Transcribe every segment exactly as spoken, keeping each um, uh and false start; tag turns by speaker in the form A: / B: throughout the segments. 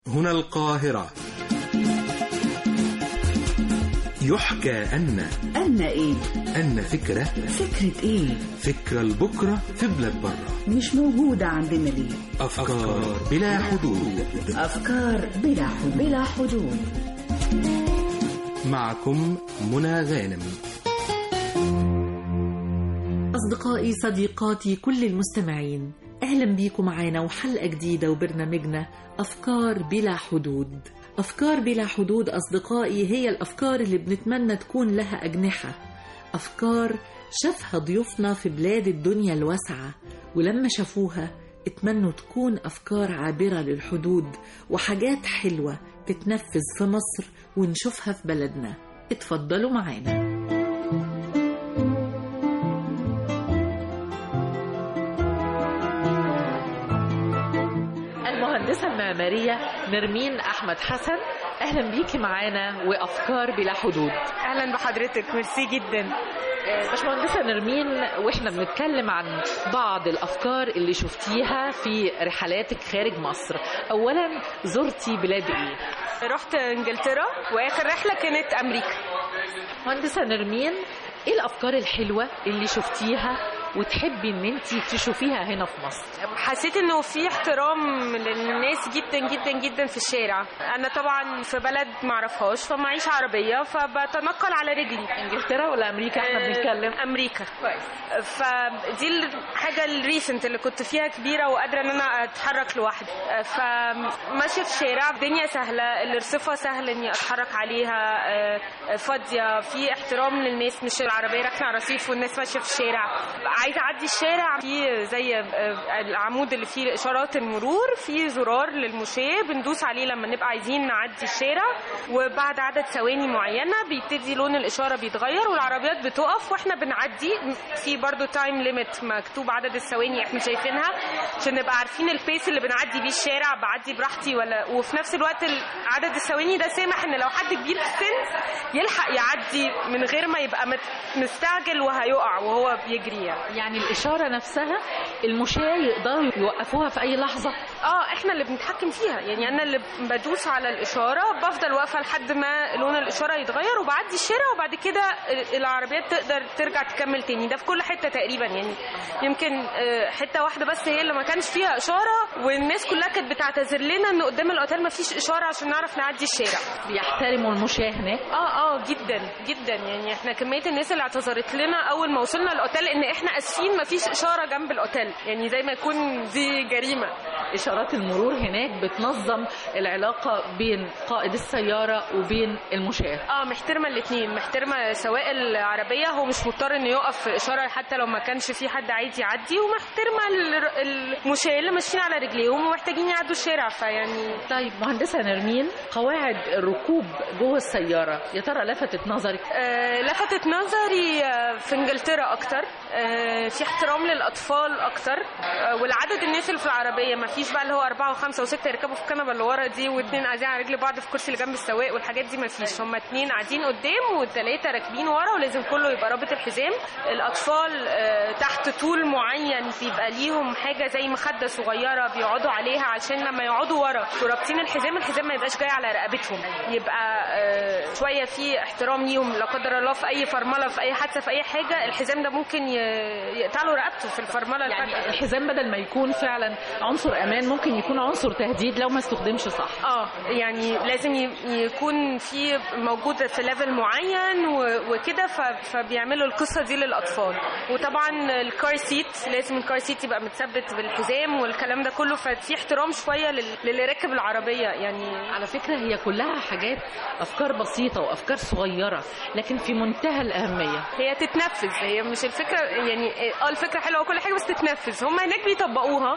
A: هنا القاهرة. يحكى أن
B: أن إيه؟
A: أن فكرة
B: فكرة إيه؟
A: فكرة لبكرة في بلاد برة
B: مش موجودة عندنا ليه؟
A: أفكار بلا حدود.
B: أفكار بلا حدود بلا حدود.
A: معكم منى غانم.
C: أصدقائي صديقاتي كل المستمعين، أهلا بيكم معانا وحلقة جديدة وبرنامجنا أفكار بلا حدود. أفكار بلا حدود أصدقائي هي الأفكار اللي بنتمنى تكون لها أجنحة، أفكار شافها ضيوفنا في بلاد الدنيا الواسعة، ولما شافوها اتمنوا تكون أفكار عابرة للحدود وحاجات حلوة تتنفذ في مصر ونشوفها في بلدنا. اتفضلوا معانا. المهندسة المعمارية نرمين أحمد حسن، أهلا بيكي معانا وأفكار بلا حدود.
D: أهلا بحضرتك، ميرسي جدا.
C: باشمهندسة نرمين، وإحنا بنتكلم عن بعض الأفكار اللي شفتيها في رحلاتك خارج مصر، أولا زرتي بلاد إيه؟
D: رحت إنجلترا وآخر رحلة كانت أمريكا.
C: مهندسة نرمين، إيه الأفكار الحلوة اللي شفتيها وتحبي ان انت تشوفيها هنا في مصر؟
D: حسيت انه في احترام للناس جدا جدا جدا في الشارع. انا طبعا في بلد معرفهاش فمعيش عربيه فبتنقل على رجلي.
C: انجلترا ولا امريكا احنا بنتكلم؟
D: امريكا. كويس. فدي الحاجه الريسنت اللي كنت فيها كبيره وقادره ان انا اتحرك لوحدي. فماشيه في الشارع الدنيا سهله، الارصفه سهل اني اتحرك عليها، فاضيه، في احترام للناس، مش العربيه راكنه على رصيف والناس ماشيه في الشارع. عايزه اعدي الشارع، في زي العمود اللي فيه اشارات المرور، في زرار للمشاة بندوس عليه لما نبقى عايزين نعدي الشارع، وبعد عدد ثواني معينه بيبتدي لون الاشاره بيتغير والعربيات بتقف واحنا بنعدي. في برضو تايم ليميت مكتوب عدد الثواني احنا شايفينها عشان نبقى عارفين البيس اللي بنعدي بيه الشارع، بعدي براحتي ولا، وفي نفس الوقت عدد الثواني ده سامح ان لو حد كبير في السن يلحق يعدي من غير ما يبقى مستعجل وهيقع وهو بيجري. يعني
C: يعني الإشارة نفسها المشاة يقدروا يوقفوها في أي لحظة؟
D: اه احنا اللي بنتحكم فيها، يعني أنا اللي بدوس على الإشارة، بفضل واقفة لحد ما لون الإشارة يتغير وبعدي الشارع، وبعد كده العربيات تقدر ترجع تكمل تاني. ده في كل حتة تقريبا، يعني يمكن حتة واحدة بس هي اللي ما كانش فيها إشارة والناس كلها كانت بتعتذر لنا إن قدام الأوتيل ما فيش إشارة عشان نعرف نعدي الشارع.
C: بيحترموا المشاة هناك؟
D: اه اه جدا جدا. يعني احنا كمية الناس اللي اعتذرت لنا أول ما وصلنا الأوتيل إن احنا اسفين مفيش اشاره جنب الاوتيل، يعني زي ما يكون دي جريمه.
C: اشارات المرور هناك بتنظم العلاقه بين قائد السياره وبين المشاة؟
D: اه محترمه الاثنين، محترمه سواق العربيه هو مش مضطر انه يقف في اشاره حتى لو ما كانش في حد عايز يعدي، ومحترمه المشاة اللي ماشيين على رجليهم ومحتاجين يعدوا الشارع. فيعني
C: طيب مهندسه نرمين، قواعد الركوب جوه السياره يا ترى لفتت نظرك؟
D: آه لفتت نظري آه في انجلترا اكتر، آه في احترام للاطفال اكتر، والعدد الناس اللي في العربيه ما فيش بقى اللي هو اربعه وخمسه وسته يركبوا في الكنبه اللي ورا دي واثنين قاعدين على رجل بعض في الكرسي اللي جنب السواق والحاجات دي ما فيش. هم اثنين قاعدين قدام والثلاثه راكبين ورا، ولازم كله يبقى رابط الحزام. الاطفال تحت طول معين بيبقى ليهم حاجه زي مخده صغيره بيقعدوا عليها عشان لما يقعدوا ورا ورابطين الحزام الحزام ما يبقاش جاي على رقبتهم، يبقى شويه في احترام ليهم. لا قدر الله في اي فرمله في اي حادثه في اي حاجه الحزام ده ممكن يقطع له رقبته في الفرمله.
C: يعني الحزام بدل ما يكون فعلا عنصر امان ممكن يكون عنصر تهديد لو ما استخدمش صح.
D: اه يعني لازم يكون في موجود في ليفل معين وكده، فبيعملوا القصه دي للاطفال. وطبعا الكار سيت لازم الكار سيت يبقى متثبت بالحزام والكلام ده كله، ففي احترام شويه للي راكب العربيه. يعني
C: على فكره هي كلها حاجات افكار بسيطه وافكار صغيره لكن في منتهى الاهميه.
D: هي تتنفذ، هي مش الفكره يعني اه الفكره حلوه وكل حاجه بس تتنفذ. هم هناك بيطبقوها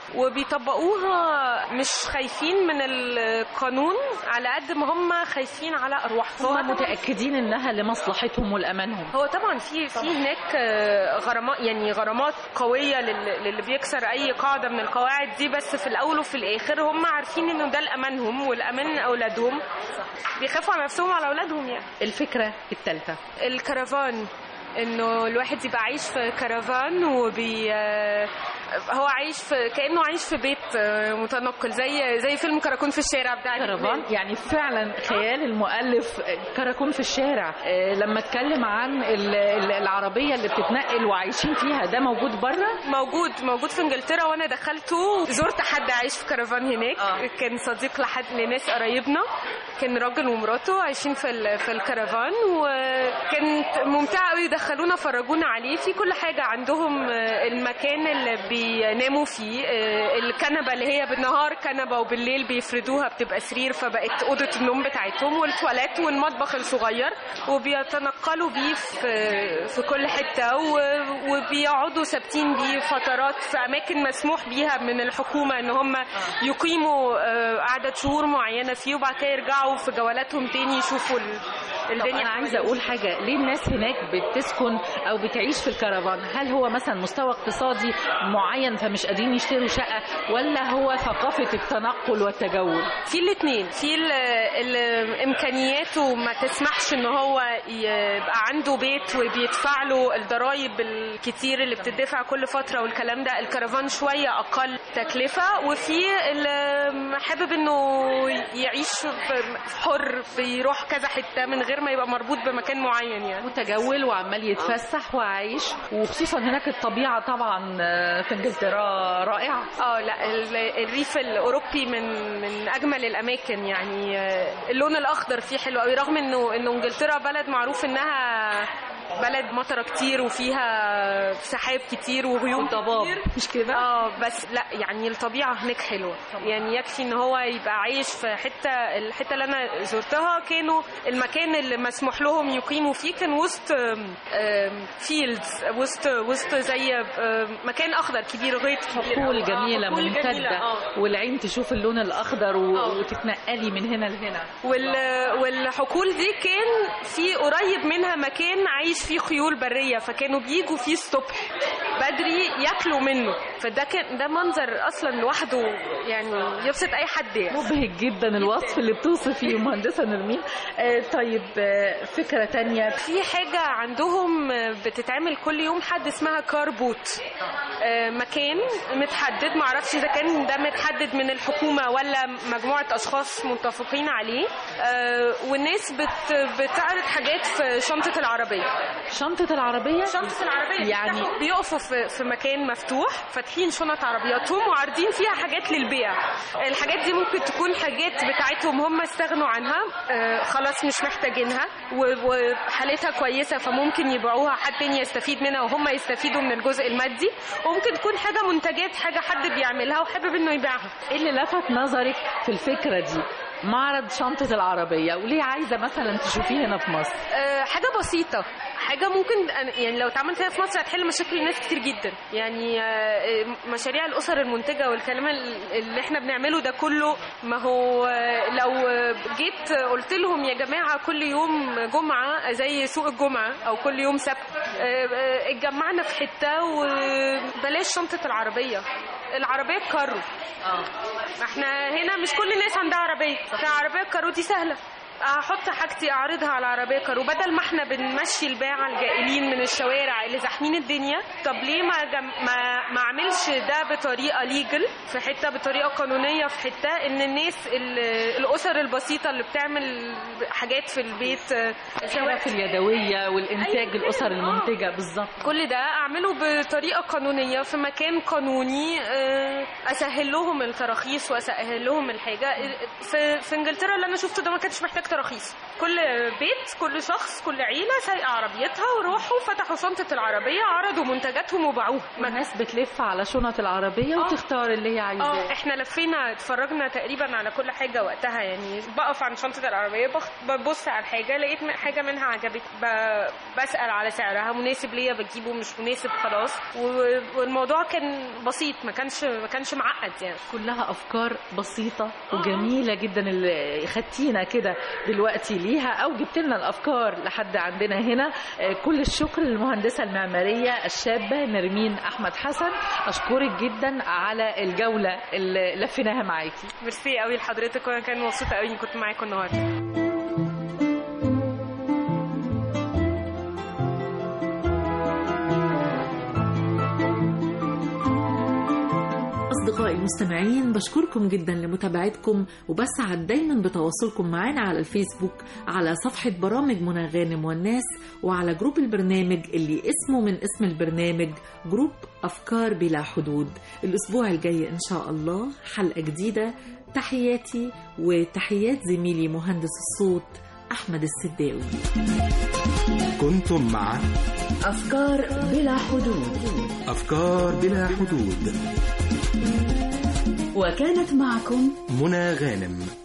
D: وبيطبقوها مش خايفين من القانون على قد ما هم خايفين على ارواحهم،
C: هم متاكدين انها لمصلحتهم ولامانهم.
D: هو طبعا في في هناك غرامات، يعني غرامات قويه للي بيكسر اي قاعده من القواعد دي، بس في الاول وفي الاخر هم عارفين انه ده لامانهم والامان اولادهم، بيخافوا على نفسهم وعلى اولادهم. يعني
C: الفكره الثالثه
D: الكرفان، انه الواحد يبقى عايش في كرفان وبي هو عايش في كأنه عايش في بيت متنقل، زي زي فيلم كراكون في الشارع بتاع
E: كرفان. يعني فعلا خيال المؤلف كراكون في الشارع. لما اتكلم عن العربيه اللي بتتنقل وعايشين فيها، ده موجود بره؟
D: موجود موجود في انجلترا، وانا دخلته زرت حد عايش في كرفان هناك. آه. كان صديق لحد لناس قرايبنا، كان راجل ومراته عايشين في في الكرفان، وكانت ممتعه قوي. دخلونا فرجونا عليه في كل حاجه. عندهم المكان اللي بيناموا فيه، الكنبه اللي هي بالنهار كنبه وبالليل بيفردوها بتبقى سرير، فبقت اوضه النوم بتاعتهم، والتواليت والمطبخ الصغير، وبيتنقلوا بيه في في كل حته، وبيقعدوا ثابتين بيه فترات في اماكن مسموح بيها من الحكومه ان هم يقيموا عدد شهور معينه فيه، وبعد كده يرجعوا في جولاتهم تاني يشوفوا الدنيا.
E: انا عايزه اقول حاجه، ليه الناس هناك بتسكن او بتعيش في الكرفان؟ هل هو مثلا مستوى اقتصادي معين فمش قادرين يشتروا شقه، ولا هو ثقافه التنقل والتجول؟
D: في الاثنين. في امكانياته ما تسمحش ان هو يبقى عنده بيت وبيدفع له الضرايب الكتير اللي بتدفع كل فتره والكلام ده. الكرفان شويه اقل تكلفه. وفي اللي حابب انه يعيش حر، بيروح كذا حته من غير ما يبقى مربوط بمكان معين، يعني
E: متجول وعمال يتفسح وعايش. وخصوصا هناك الطبيعه طبعا في انجلترا رائعه.
D: اه لا، الريف الاوروبي من من اجمل الاماكن. يعني اللون الاخضر فيه حلو قوي، رغم انه انه انجلترا بلد معروف انها بلد مطره كتير وفيها سحاب كتير وغيوم كتير،
E: مش كده؟
D: اه بس لا، يعني الطبيعه هناك حلوه. يعني يكفي ان هو يبقى عايش في حته الحته اللي انا زرتها، كانوا المكان اللي مسموح لهم يقيموا فيه كان وسط فيلدز، وسط وسط زي مكان اخضر كبير، غيط كبير،
E: حقول جميله ممتده، والعين تشوف اللون الاخضر وتتنقلي من هنا لهنا.
D: والحقول دي كان في قريب منها مكان عايش فيه خيول بريه، فكانوا بيجوا فيه الصبح بدري ياكلوا منه. فده كان ده منظر اصلا لوحده يعني يبسط اي حد. يعني
E: مبهج جدا الوصف اللي بتوصف فيه مهندسه نرمين. آه طيب آه فكره تانية،
D: في حاجه عندهم بتتعمل كل يوم حد اسمها كار بوت. آه مكان متحدد، معرفش اذا كان ده متحدد من الحكومه ولا مجموعه اشخاص متفقين عليه. آه والناس بت بتعرض حاجات في شنطه العربيه.
E: شنطه العربيه
D: شنطه العربيه
E: يعني
D: بيقفوا في في مكان مفتوح، فاتحين شنط عربياتهم وعارضين فيها حاجات للبيع. الحاجات دي ممكن تكون حاجات بتاعتهم هم استغنوا عنها، آه خلاص مش محتاجينها وحالتها كويسه، فممكن يبيعوها حد تاني يستفيد منها وهم يستفيدوا من الجزء المادي. وممكن تكون حاجه منتجات، حاجه حد بيعملها وحابب انه يبيعها.
E: ايه اللي لفت نظرك في الفكره دي؟ معرض شنطة العربية، وليه عايزة مثلا تشوفيه هنا في مصر؟
D: أه حاجة بسيطة، حاجة ممكن يعني لو اتعملت هنا في مصر هتحل مشاكل الناس كتير جدا. يعني مشاريع الأسر المنتجة والكلام اللي احنا بنعمله ده كله، ما هو لو جيت قلت لهم يا جماعة كل يوم جمعة زي سوق الجمعة أو كل يوم سبت اتجمعنا في حتة وبلاش شنطة العربية، العربية الكارو. اه احنا هنا مش كل الناس عندها عربية، فالعربية الكارو دي سهلة، احط حاجتي اعرضها على العربيه كارو، بدل ما احنا بنمشي الباعه الجائلين من الشوارع اللي زاحمين الدنيا. طب ليه ما جم... ما ما اعملش ده بطريقه ليجل في حته، بطريقه قانونيه في حته، ان الناس ال... الاسر البسيطه اللي بتعمل حاجات في البيت،
E: الحرف اليدويه والانتاج الاسر المنتجه بالظبط،
D: كل ده اعمله بطريقه قانونيه في مكان قانوني، اسهل لهم التراخيص واسهل لهم الحاجه. في, في انجلترا اللي انا شفته ده ما كانش محتاج تراخيص، كل بيت كل شخص كل عيله سايقه عربيتها وروحوا فتحوا شنطه العربيه، عرضوا منتجاتهم وباعوها.
E: الناس بتلف على شنط العربيه وتختار اللي هي عايزاه.
D: اه احنا لفينا اتفرجنا تقريبا على كل حاجه وقتها. يعني بقف عن شنطه العربيه ببص على الحاجه، لقيت حاجه منها عجبت بسال على سعرها، مناسب ليا بجيبه، مش مناسب خلاص. والموضوع كان بسيط، ما كانش ما كانش معقد. يعني
E: كلها افكار بسيطه وجميله جدا اللي خدتينا كده دلوقتي ليها او جبت لنا الافكار لحد عندنا هنا. كل الشكر للمهندسه المعماريه الشابه نرمين احمد حسن، اشكرك جدا على الجوله اللي لفيناها معاكي.
D: ميرسي قوي لحضرتك، وانا كان مبسوطه قوي اني كنت معاكم النهارده.
C: المستمعين، بشكركم جدا لمتابعتكم، وبسعد دايما بتواصلكم معنا على الفيسبوك على صفحة برامج منى غانم والناس، وعلى جروب البرنامج اللي اسمه من اسم البرنامج جروب أفكار بلا حدود. الأسبوع الجاي إن شاء الله حلقة جديدة. تحياتي وتحيات زميلي مهندس الصوت أحمد السداوي.
A: كنتم مع
B: أفكار بلا حدود.
A: أفكار بلا حدود،
B: وكانت معكم
A: منى غانم.